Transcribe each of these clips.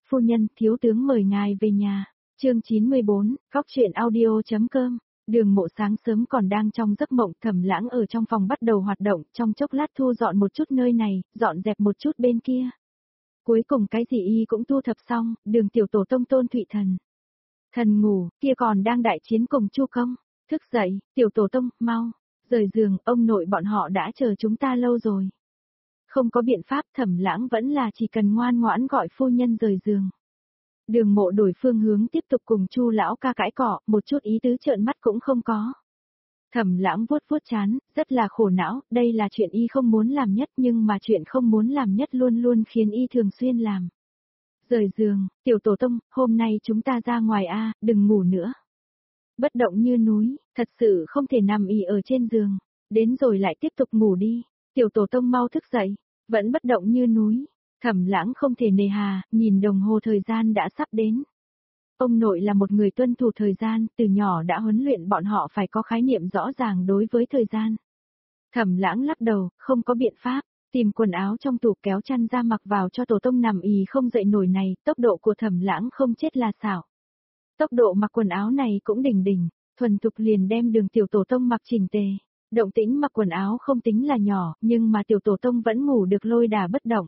Phu nhân, thiếu tướng mời ngài về nhà. Chương 94, Góc truyện audio.com. Đường Mộ sáng sớm còn đang trong giấc mộng, Thẩm Lãng ở trong phòng bắt đầu hoạt động, trong chốc lát thu dọn một chút nơi này, dọn dẹp một chút bên kia. Cuối cùng cái gì y cũng thu thập xong, Đường tiểu tổ tông Tôn Thụy Thần. Thần ngủ, kia còn đang đại chiến cùng Chu Công. Thức dậy, tiểu tổ tông, mau, rời giường, ông nội bọn họ đã chờ chúng ta lâu rồi. Không có biện pháp, Thẩm Lãng vẫn là chỉ cần ngoan ngoãn gọi phu nhân rời giường. Đường Mộ đổi phương hướng tiếp tục cùng Chu lão ca cãi cọ, một chút ý tứ trợn mắt cũng không có. Thẩm Lãng vuốt vuốt trán, rất là khổ não, đây là chuyện y không muốn làm nhất, nhưng mà chuyện không muốn làm nhất luôn luôn khiến y thường xuyên làm. Rời giường, tiểu tổ tông, hôm nay chúng ta ra ngoài a, đừng ngủ nữa. Bất động như núi, thật sự không thể nằm ì ở trên giường, đến rồi lại tiếp tục ngủ đi. Tiểu tổ tông mau thức dậy, vẫn bất động như núi. Thẩm Lãng không thể nề hà, nhìn đồng hồ thời gian đã sắp đến. Ông nội là một người tuân thủ thời gian, từ nhỏ đã huấn luyện bọn họ phải có khái niệm rõ ràng đối với thời gian. Thẩm Lãng lắc đầu, không có biện pháp, tìm quần áo trong tủ kéo chăn ra mặc vào cho tổ tông nằm ì không dậy nổi này, tốc độ của Thẩm Lãng không chết là xảo. Tốc độ mặc quần áo này cũng đỉnh đỉnh, thuần thục liền đem Đường tiểu tổ tông mặc chỉnh tề. Động tĩnh mặc quần áo không tính là nhỏ, nhưng mà tiểu tổ tông vẫn ngủ được lôi đà bất động.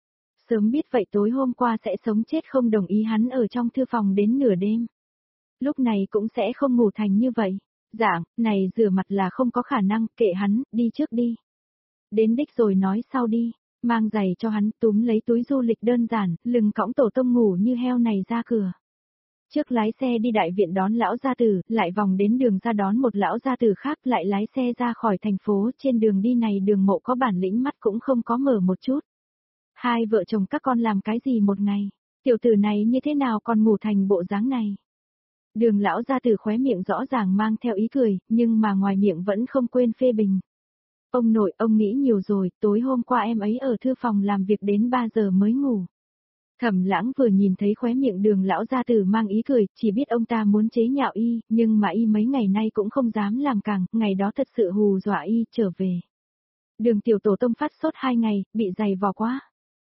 Sớm biết vậy tối hôm qua sẽ sống chết không đồng ý hắn ở trong thư phòng đến nửa đêm. Lúc này cũng sẽ không ngủ thành như vậy. Dạng, này rửa mặt là không có khả năng, kệ hắn, đi trước đi. Đến đích rồi nói sau đi, mang giày cho hắn, túm lấy túi du lịch đơn giản, lưng cõng tổ tông ngủ như heo này ra cửa. Trước lái xe đi đại viện đón lão gia tử, lại vòng đến đường ra đón một lão gia tử khác, lại lái xe ra khỏi thành phố, trên đường đi này Đường Mộ có bản lĩnh mắt cũng không có mở một chút. Hai vợ chồng các con làm cái gì một ngày, tiểu tử này như thế nào còn ngủ thành bộ dáng này. Đường lão gia tử khóe miệng rõ ràng mang theo ý cười, nhưng mà ngoài miệng vẫn không quên phê bình. Ông nội, ông nghĩ nhiều rồi, tối hôm qua em ấy ở thư phòng làm việc đến 3 giờ mới ngủ. Thẩm Lãng vừa nhìn thấy khóe miệng Đường lão gia tử mang ý cười, chỉ biết ông ta muốn chế nhạo y, nhưng mà y mấy ngày nay cũng không dám làm càng, ngày đó thật sự hù dọa y trở về. Đường tiểu tổ tông phát sốt 2 ngày, bị dày vò quá.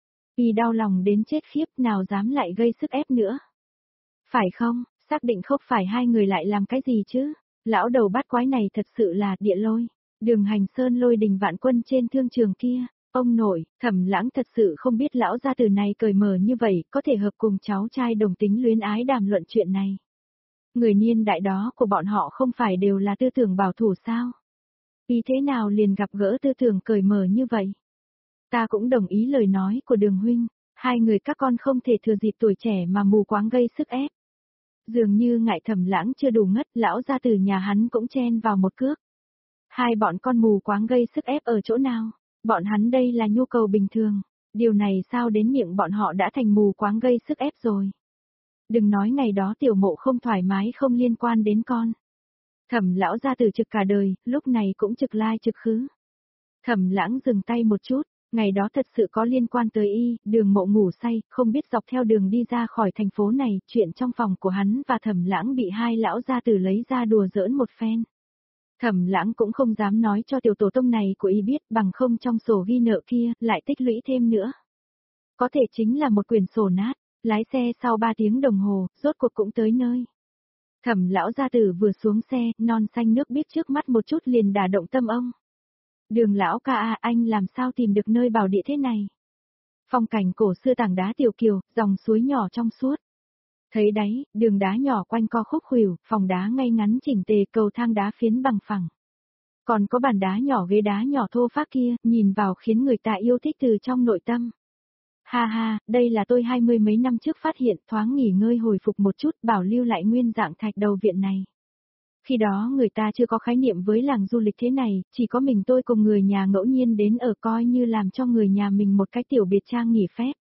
Y đau lòng đến chết khiếp, nào dám lại gây sức ép nữa. Phải không, xác định không phải hai người lại làm cái gì chứ? Lão đầu bát quái này thật sự là địa lôi. Đường Hành Sơn lôi đình vạn quân trên thương trường kia. Ông nội, Thẩm Lãng thật sự không biết lão gia tử này cởi mở như vậy, có thể hợp cùng cháu trai đồng tính luyến ái đàm luận chuyện này. Người niên đại đó của bọn họ không phải đều là tư tưởng bảo thủ sao? Vì thế nào liền gặp gỡ tư tưởng cởi mở như vậy? Ta cũng đồng ý lời nói của Đường huynh, hai người các con không thể thừa dịp tuổi trẻ mà mù quáng gây sức ép. Dường như ngại Thẩm Lãng chưa đủ ngất, lão gia tử nhà hắn cũng chen vào một cước. Hai bọn con mù quáng gây sức ép ở chỗ nào? Bọn hắn đây là nhu cầu bình thường, điều này sao đến miệng bọn họ đã thành mù quáng gây sức ép rồi. Đừng nói ngày đó Tiểu Mộ không thoải mái không liên quan đến con. Thẩm lão gia tử trực cả đời, lúc này cũng trực lai trực khứ. Thẩm Lãng dừng tay một chút, ngày đó thật sự có liên quan tới y, Đường Mộ ngủ say, không biết dọc theo đường đi ra khỏi thành phố này, chuyện trong phòng của hắn và Thẩm Lãng bị hai lão gia tử lấy ra đùa giỡn một phen. Thẩm Lãng cũng không dám nói cho tiểu tổ tông này của y biết, bằng không trong sổ ghi nợ kia, lại tích lũy thêm nữa. Có thể chính là một quyển sổ nát, lái xe sau 3 tiếng đồng hồ, rốt cuộc cũng tới nơi. Thẩm lão gia tử vừa xuống xe, non xanh nước biếc trước mắt một chút liền đả động tâm ông. Đường lão ca à, anh làm sao tìm được nơi bảo địa thế này? Phong cảnh cổ xưa tảng đá tiểu kiều, dòng suối nhỏ trong suốt. Thấy đấy, đường đá nhỏ quanh co khúc khuỷu, phòng đá ngay ngắn chỉnh tề, cầu thang đá phiến bằng phẳng. Còn có bàn đá nhỏ ghế đá nhỏ thô phác kia, nhìn vào khiến người ta yêu thích từ trong nội tâm. Ha ha, đây là tôi 20 mấy năm trước phát hiện, thoáng nghỉ ngơi hồi phục một chút, bảo lưu lại nguyên dạng thạch đầu viện này. Khi đó người ta chưa có khái niệm với làng du lịch thế này, chỉ có mình tôi cùng người nhà ngẫu nhiên đến ở coi như làm cho người nhà mình một cái tiểu biệt trang nghỉ phép.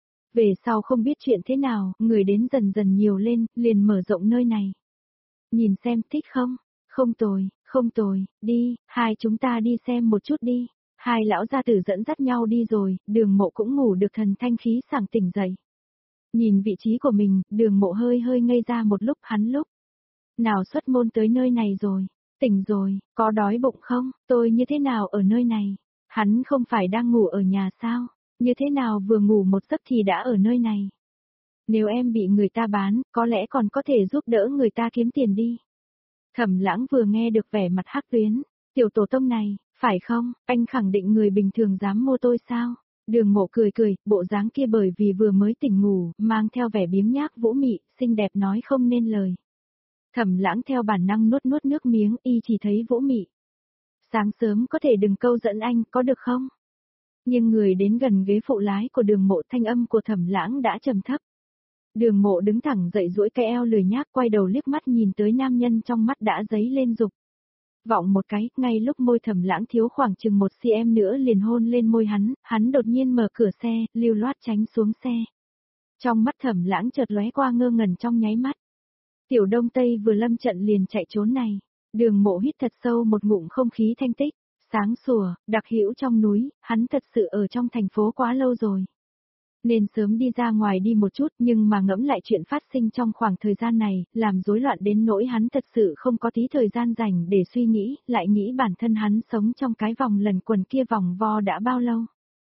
Về sau không biết chuyện thế nào, người đến dần dần nhiều lên, liền mở rộng nơi này. Nhìn xem, thích không? Không tồi, không tồi, đi, hai chúng ta đi xem một chút đi. Hai lão gia tử dẫn dắt nhau đi rồi, Đường Mộ cũng ngủ được thần thanh khí sảng tỉnh dậy. Nhìn vị trí của mình, Đường Mộ hơi hơi ngây ra một lúc, hắn lúc nào xuất môn tới nơi này rồi, tỉnh rồi, có đói bụng không, tôi như thế nào ở nơi này? Hắn không phải đang ngủ ở nhà sao? Như thế nào vừa ngủ một giấc thì đã ở nơi này? Nếu em bị người ta bán, có lẽ còn có thể giúp đỡ người ta kiếm tiền đi. Thẩm Lãng vừa nghe được vẻ mặt Hắc Tuyến, tiểu tổ tông này, phải không, anh khẳng định người bình thường dám mua tôi sao? Đường Mộ cười cười, bộ dáng kia bởi vì vừa mới tỉnh ngủ, mang theo vẻ biếng nhác vũ mị, xinh đẹp nói không nên lời. Thẩm Lãng theo bản năng nuốt nuốt nước miếng, y chỉ thấy vũ mị. Sáng sớm có thể đừng câu dẫn anh, có được không? Nhưng người đến gần ghế phụ lái của Đường Mộ, thanh âm của Thẩm Lãng đã trầm thấp. Đường Mộ đứng thẳng dậy duỗi cái eo lười nhác, quay đầu liếc mắt nhìn tới nam nhân, trong mắt đã dấy lên dục vọng một cái, ngay lúc môi Thẩm Lãng thiếu khoảng chừng 1 cm nữa liền hôn lên môi hắn đột nhiên mở cửa xe, lưu loát tránh xuống xe. Trong mắt Thẩm Lãng chợt lóe qua ngơ ngẩn trong nháy mắt. Tiểu Đông Tây vừa lâm trận liền chạy trốn này. Đường Mộ hít thật sâu một ngụm không khí thanh tích, sáng sủa, đặc hữu trong núi, hắn thật sự ở trong thành phố quá lâu rồi. Nên sớm đi ra ngoài đi một chút, nhưng mà ngẫm lại chuyện phát sinh trong khoảng thời gian này, làm rối loạn đến nỗi hắn thật sự không có tí thời gian dành để suy nghĩ, lại nghĩ bản thân hắn sống trong cái vòng lần quần kia vòng vo đã bao lâu.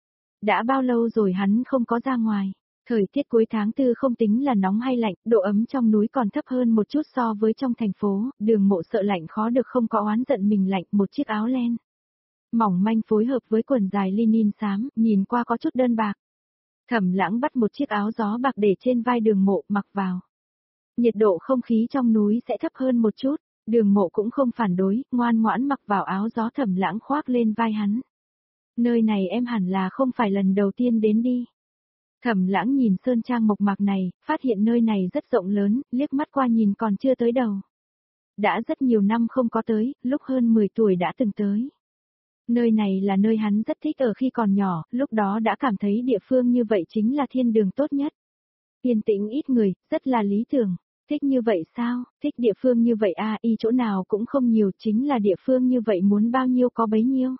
Đã bao lâu rồi hắn không có ra ngoài. Thời tiết cuối tháng 4 không tính là nóng hay lạnh, độ ấm trong núi còn thấp hơn một chút so với trong thành phố, Đường Mộ sợ lạnh khó được không có oán giận mình lạnh, một chiếc áo len mỏng manh phối hợp với quần dài linen xám, nhìn qua có chút đơn bạc. Thẩm Lãng bắt một chiếc áo gió bạc để trên vai Đường Mộ mặc vào. Nhiệt độ không khí trong núi sẽ thấp hơn một chút, Đường Mộ cũng không phản đối, ngoan ngoãn mặc vào áo gió Thẩm Lãng khoác lên vai hắn. Nơi này em hẳn là không phải lần đầu tiên đến đi. Thẩm Lãng nhìn sơn trang mộc mạc này, phát hiện nơi này rất rộng lớn, liếc mắt qua nhìn còn chưa tới đầu. Đã rất nhiều năm không có tới, lúc hơn 10 tuổi đã từng tới. Nơi này là nơi hắn rất thích ở khi còn nhỏ, lúc đó đã cảm thấy địa phương như vậy chính là thiên đường tốt nhất. Yên tĩnh ít người, rất là lý tưởng. Thích như vậy sao, thích địa phương như vậy à, y chỗ nào cũng không nhiều, chính là địa phương như vậy muốn bao nhiêu có bấy nhiêu.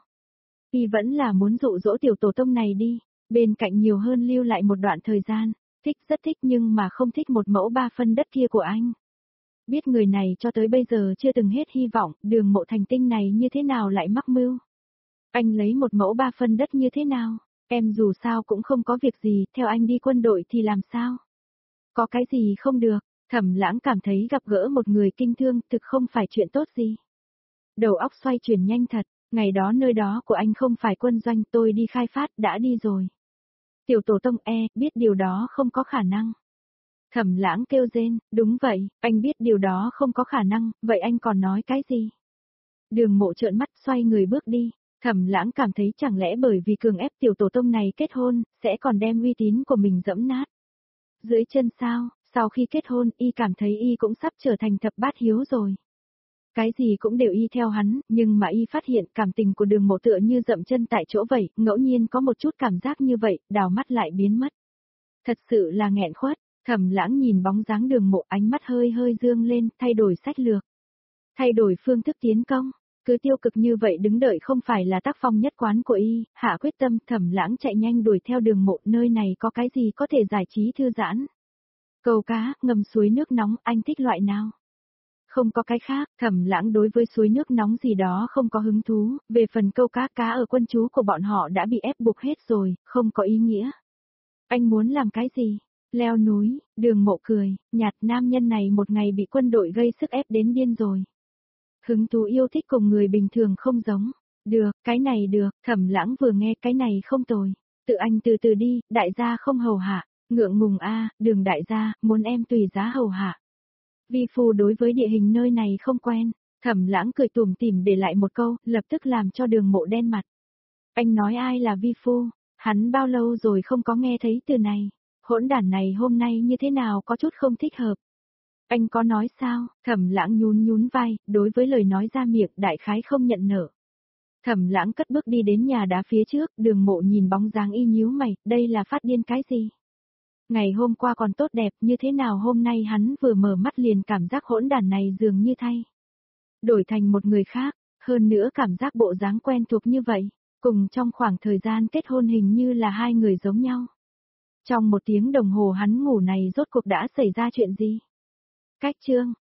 Y vẫn là muốn dụ dỗ tiểu tổ tông này đi, bên cạnh nhiều hơn lưu lại một đoạn thời gian, thích rất thích nhưng mà không thích 1 mẫu 3 phân đất kia của anh. Biết người này cho tới bây giờ chưa từng hết hy vọng, Đường Mộ thành tinh này như thế nào lại mắc mưu. Anh lấy 1 mẫu 3 phân đất như thế nào, em dù sao cũng không có việc gì, theo anh đi quân đội thì làm sao? Có cái gì không được, Thẩm Lãng cảm thấy gặp gỡ một người kinh thương thực không phải chuyện tốt gì. Đầu óc xoay chuyển nhanh thật, ngày đó nơi đó của anh không phải quân doanh, tôi đi khai phát đã đi rồi. Tiểu tổ tông biết điều đó không có khả năng. Thẩm Lãng kêu rên, đúng vậy, anh biết điều đó không có khả năng, vậy anh còn nói cái gì? Đường Mộ trợn mắt xoay người bước đi. Thẩm Lãng cảm thấy chẳng lẽ bởi vì cường ép tiểu tổ tông này kết hôn, sẽ còn đem uy tín của mình dẫm nát. Dưới chân sao, sau khi kết hôn, y cảm thấy y cũng sắp trở thành thập bát hiếu rồi. Cái gì cũng đều y theo hắn, nhưng mà y phát hiện cảm tình của Đường Mộ tựa như dậm chân tại chỗ vậy, ngẫu nhiên có một chút cảm giác như vậy, đào mắt lại biến mất. Thật sự là nghẹn khuất, Thẩm Lãng nhìn bóng dáng Đường Mộ, ánh mắt hơi hơi dương lên, thay đổi sách lược. Thay đổi phương thức tiến công. Cứ tiêu cực như vậy đứng đợi không phải là tác phong nhất quán của y, hạ quyết tâm. Thẩm Lãng chạy nhanh đuổi theo Đường Mộ, nơi này có cái gì có thể giải trí thư giãn. Câu cá, ngâm suối nước nóng, anh thích loại nào? Không có cái khác, Thẩm Lãng đối với suối nước nóng gì đó không có hứng thú, về phần câu cá ở quân trú của bọn họ đã bị ép buộc hết rồi, không có ý nghĩa. Anh muốn làm cái gì? Leo núi, Đường Mộ cười, nhạt, nam nhân này một ngày bị quân đội gây sức ép đến điên rồi. Hứng thú yêu thích cùng người bình thường không giống. Được, cái này được, Thẩm Lãng vừa nghe cái này không tồi. Tự anh từ từ đi, đại gia không hầu hạ. Ngượng ngùng a, Đường đại gia, muốn em tùy giá hầu hạ. Vi phu đối với địa hình nơi này không quen. Thẩm Lãng cười tủm tỉm để lại một câu, lập tức làm cho Đường Mộ đen mặt. Anh nói ai là vi phu? Hắn bao lâu rồi không có nghe thấy từ này. Hỗn đản này hôm nay như thế nào có chút không thích hợp. Anh có nói sao? Thẩm Lãng nhún nhún vai, đối với lời nói ra miệng đại khái không nhận nở. Thẩm Lãng cất bước đi đến nhà đá phía trước, Đường Mộ nhìn bóng dáng y nhíu mày, đây là phát điên cái gì? Ngày hôm qua còn tốt đẹp, như thế nào hôm nay hắn vừa mở mắt liền cảm giác hỗn đản này dường như thay đổi thành một người khác, hơn nữa cảm giác bộ dáng quen thuộc như vậy, cùng trong khoảng thời gian kết hôn hình như là hai người giống nhau. Trong 1 tiếng đồng hồ hắn ngủ này rốt cuộc đã xảy ra chuyện gì? Cách chương